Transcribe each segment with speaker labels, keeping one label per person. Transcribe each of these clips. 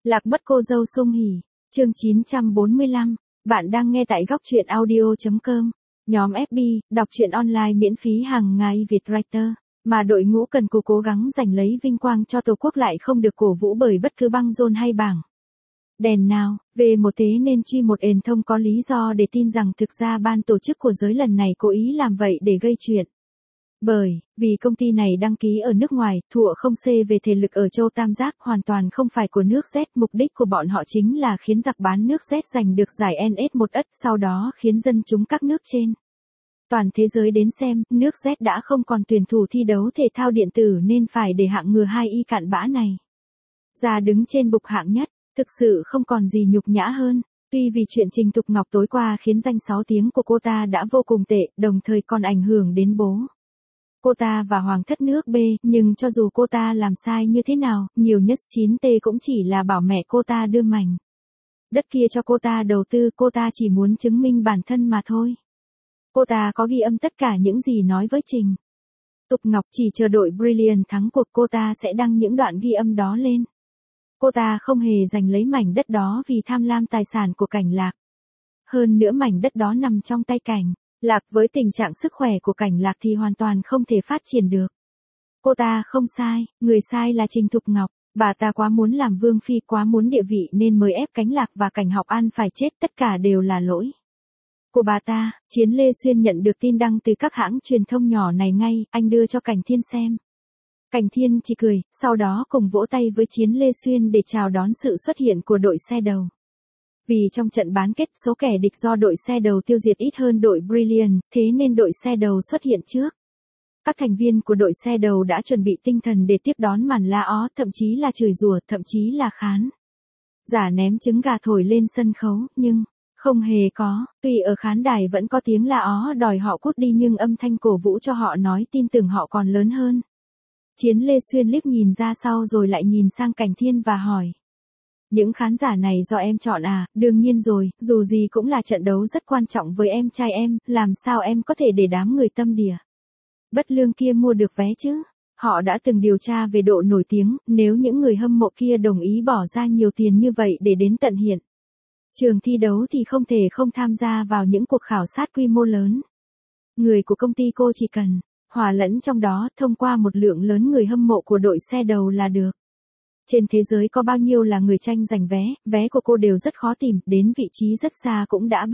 Speaker 1: Lạc mất cô dâu Sung Hỉ, chương 945, bạn đang nghe tại góc truyện audio.com, nhóm FB, đọc truyện online miễn phí hàng ngày Việt Writer, mà đội ngũ cần cù cố gắng giành lấy vinh quang cho Tổ quốc lại không được cổ vũ bởi bất cứ băng rôn hay bảng đèn nào, về một thế nên truy một ền thông có lý do để tin rằng thực ra ban tổ chức của giới lần này cố ý làm vậy để gây chuyện. Vì công ty này đăng ký ở nước ngoài, thụa không xê về thể lực ở châu Tam Giác hoàn toàn không phải của nước Z, mục đích của bọn họ chính là khiến giặc bán nước Z giành được giải NS1 sau đó khiến dân chúng các nước trên toàn thế giới đến xem, nước Z đã không còn tuyển thủ thi đấu thể thao điện tử nên phải để hạng ngừa 2Y cặn bã này ra đứng trên bục hạng nhất, thực sự không còn gì nhục nhã hơn. Tuy vì chuyện Trình Thục Ngọc tối qua khiến danh 6 tiếng của cô ta đã vô cùng tệ, đồng thời còn ảnh hưởng đến bố cô ta và hoàng thất nước B, nhưng cho dù cô ta làm sai như thế nào, nhiều nhất 9T cũng chỉ là bảo mẹ cô ta đưa mảnh đất kia cho cô ta đầu tư, cô ta chỉ muốn chứng minh bản thân mà thôi. Cô ta có ghi âm tất cả những gì nói với Trình Thục Ngọc, chỉ chờ đội Brilliant thắng cuộc cô ta sẽ đăng những đoạn ghi âm đó lên. Cô ta không hề giành lấy mảnh đất đó vì tham lam tài sản của Cảnh Lạc. Hơn nữa mảnh đất đó nằm trong tay Cảnh Lạc, với tình trạng sức khỏe của Cảnh Lạc thì hoàn toàn không thể phát triển được. Cô ta không sai, người sai là Trình Thục Ngọc, bà ta quá muốn làm vương phi, quá muốn địa vị nên mới ép Cảnh Lạc và Cảnh Học An phải chết, tất cả đều là lỗi của bà ta. Chiến Lê Xuyên nhận được tin đăng từ các hãng truyền thông nhỏ này ngay, anh đưa cho Cảnh Thiên xem. Cảnh Thiên chỉ cười, sau đó cùng vỗ tay với Chiến Lê Xuyên để chào đón sự xuất hiện của đội xe đầu. Vì trong trận bán kết số kẻ địch do đội xe đầu tiêu diệt ít hơn đội Brilliant, thế nên đội xe đầu xuất hiện trước. Các thành viên của đội xe đầu đã chuẩn bị tinh thần để tiếp đón màn la ó, thậm chí là chửi rủa, thậm chí là khán giả ném trứng gà thổi lên sân khấu, nhưng không hề có. Tuy ở khán đài vẫn có tiếng la ó đòi họ cút đi nhưng âm thanh cổ vũ cho họ nói tin tưởng họ còn lớn hơn. Chiến Lê Xuyên liếc nhìn ra sau rồi lại nhìn sang Cảnh Thiên và hỏi. Những khán giả này do em chọn à? Đương nhiên rồi, dù gì cũng là trận đấu rất quan trọng với em trai em, làm sao em có thể để đám người tâm đỉa bất lương kia mua được vé chứ? Họ đã từng điều tra về độ nổi tiếng, nếu những người hâm mộ kia đồng ý bỏ ra nhiều tiền như vậy để đến tận hiện trường thi đấu thì không thể không tham gia vào những cuộc khảo sát quy mô lớn. Người của công ty cô chỉ cần hòa lẫn trong đó, thông qua một lượng lớn người hâm mộ của đội xe đầu là được. Trên thế giới có bao nhiêu là người tranh giành vé, vé của cô đều rất khó tìm, đến vị trí rất xa cũng đã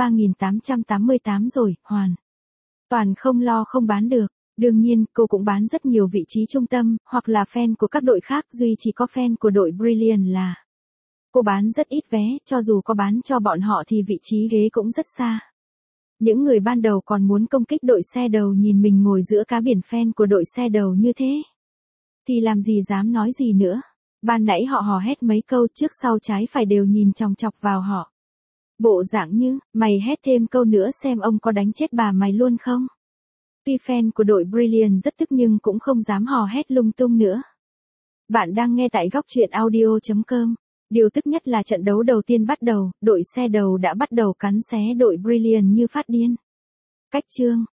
Speaker 1: 3.888 rồi, hoàn toàn không lo không bán được. Đương nhiên, cô cũng bán rất nhiều vị trí trung tâm, hoặc là fan của các đội khác, duy chỉ có fan của đội Brilliant là cô bán rất ít vé, cho dù có bán cho bọn họ thì vị trí ghế cũng rất xa. Những người ban đầu còn muốn công kích đội xe đầu nhìn mình ngồi giữa cá biển fan của đội xe đầu như thế, thì làm gì dám nói gì nữa. Ban nãy họ hò hét mấy câu trước sau trái phải đều nhìn chòng chọc vào họ. Bộ dạng như, mày hét thêm câu nữa xem ông có đánh chết bà mày luôn không? Tuy fan của đội Brilliant rất tức nhưng cũng không dám hò hét lung tung nữa. Bạn đang nghe tại góc truyện audio.com. Điều tức nhất là trận đấu đầu tiên bắt đầu, đội xe đầu đã bắt đầu cắn xé đội Brilliant như phát điên. Cách chương